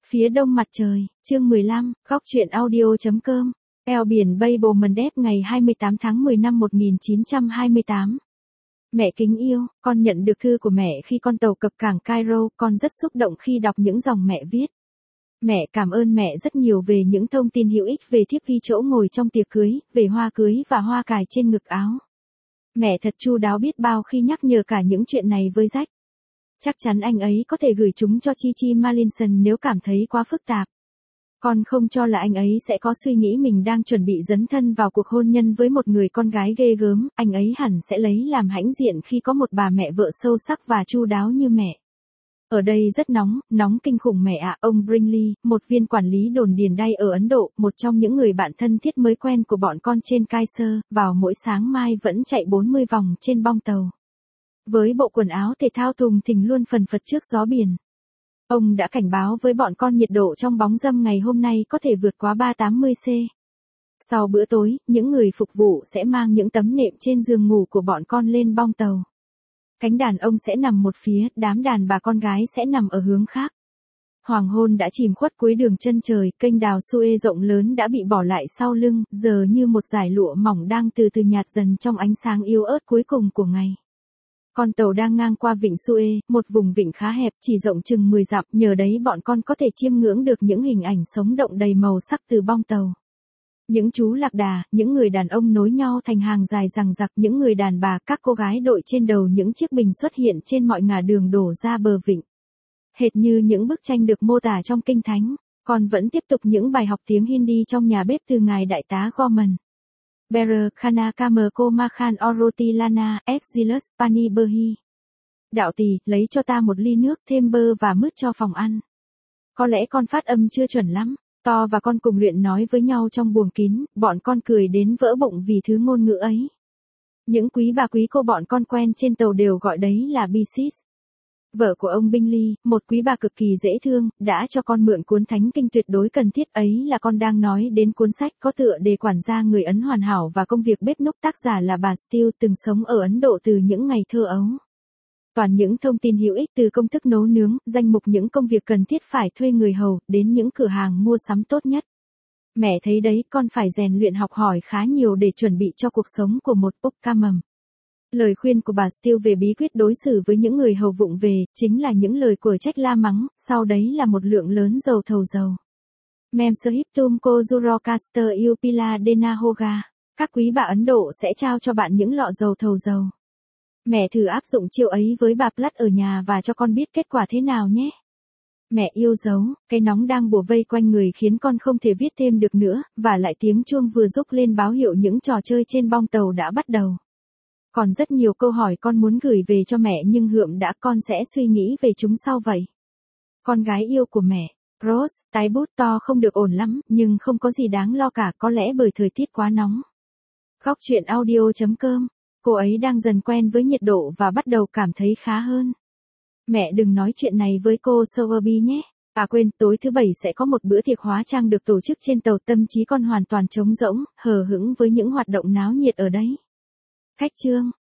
Phía đông mặt trời, chương 15, góc truyện audio.com, eo biển Bay Bồ Mần Đép ngày 28 tháng 10 năm 1928. Mẹ kính yêu, con nhận được thư của mẹ khi con tàu cập cảng Cairo, con rất xúc động khi đọc những dòng mẹ viết. Mẹ cảm ơn mẹ rất nhiều về những thông tin hữu ích về thiếp ghi chỗ ngồi trong tiệc cưới, về hoa cưới và hoa cài trên ngực áo. Mẹ thật chu đáo biết bao khi nhắc nhở cả những chuyện này với Jack. Chắc chắn anh ấy có thể gửi chúng cho Chi Marlinson nếu cảm thấy quá phức tạp. Con không cho là anh ấy sẽ có suy nghĩ mình đang chuẩn bị dấn thân vào cuộc hôn nhân với một người con gái ghê gớm, anh ấy hẳn sẽ lấy làm hãnh diện khi có một bà mẹ vợ sâu sắc và chu đáo như mẹ. Ở đây rất nóng kinh khủng mẹ ạ. Ông Bringley, một viên quản lý đồn điền đay ở Ấn Độ, một trong những người bạn thân thiết mới quen của bọn con trên Kaiser, vào mỗi sáng mai vẫn chạy 40 vòng trên bong tàu. Với bộ quần áo thể thao thùng thình luôn phần phật trước gió biển. Ông đã cảnh báo với bọn con nhiệt độ trong bóng râm ngày hôm nay có thể vượt quá 380°C. Sau bữa tối, những người phục vụ sẽ mang những tấm nệm trên giường ngủ của bọn con lên bong tàu. Cánh đàn ông sẽ nằm một phía, đám đàn bà con gái sẽ nằm ở hướng khác. Hoàng hôn đã chìm khuất cuối đường chân trời, kênh đào Suez rộng lớn đã bị bỏ lại sau lưng, giờ như một dải lụa mỏng đang từ từ nhạt dần trong ánh sáng yếu ớt cuối cùng của ngày. Con tàu đang ngang qua vịnh Suez, một vùng vịnh khá hẹp, chỉ rộng chừng 10 dặm, nhờ đấy bọn con có thể chiêm ngưỡng được những hình ảnh sống động đầy màu sắc từ bong tàu. Những chú lạc đà, những người đàn ông nối nhau thành hàng dài dằng dặc, những người đàn bà, các cô gái đội trên đầu những chiếc bình xuất hiện trên mọi ngả đường đổ ra bờ vịnh. Hệt như những bức tranh được mô tả trong Kinh Thánh, con vẫn tiếp tục những bài học tiếng Hindi trong nhà bếp từ ngài đại tá Gorman. Berer, Khana Kamerko Makhan Oroti Lana, Exilus, Pani Berhi. Đạo tỳ, lấy cho ta một ly nước, thêm bơ và mứt cho phòng ăn. Có lẽ con phát âm chưa chuẩn lắm. To và con cùng luyện nói với nhau trong buồng kín, bọn con cười đến vỡ bụng vì thứ ngôn ngữ ấy. Những quý bà quý cô bọn con quen trên tàu đều gọi đấy là Bisis. Vợ của ông Bingley, một quý bà cực kỳ dễ thương, đã cho con mượn cuốn thánh kinh tuyệt đối cần thiết ấy là con đang nói đến cuốn sách có tựa đề Quản gia người Ấn hoàn hảo và công việc bếp núc, tác giả là bà Steele, từng sống ở Ấn Độ từ những ngày thơ ấu. Toàn những thông tin hữu ích từ công thức nấu nướng, danh mục những công việc cần thiết phải thuê người hầu, đến những cửa hàng mua sắm tốt nhất. Mẹ thấy đấy, con phải rèn luyện học hỏi khá nhiều để chuẩn bị cho cuộc sống của một úc ca mầm. Lời khuyên của bà Steele về bí quyết đối xử với những người hầu vụng về, chính là những lời của trách la mắng, sau đấy là một lượng lớn dầu thầu dầu. Mem Sahiptum Ko Jurocaster Upila Denahoga. Các quý bà Ấn Độ sẽ trao cho bạn những lọ dầu thầu dầu. Mẹ thử áp dụng chiêu ấy với bà Platt ở nhà và cho con biết kết quả thế nào nhé. Mẹ yêu dấu, cái nóng đang bủa vây quanh người khiến con không thể viết thêm được nữa, và lại tiếng chuông vừa rúc lên báo hiệu những trò chơi trên bong tàu đã bắt đầu. Còn rất nhiều câu hỏi con muốn gửi về cho mẹ nhưng con sẽ suy nghĩ về chúng sau vậy. Con gái yêu của mẹ, Rose, tái bút to không được ổn lắm, nhưng không có gì đáng lo cả, có lẽ bởi thời tiết quá nóng. Góc truyện audio.com. Cô ấy đang dần quen với nhiệt độ và bắt đầu cảm thấy khá hơn. Mẹ đừng nói chuyện này với cô Sowerby nhé. À quên, tối thứ Bảy sẽ có một bữa tiệc hóa trang được tổ chức trên tàu, tâm trí con hoàn toàn trống rỗng, hờ hững với những hoạt động náo nhiệt ở đấy. Khách chương.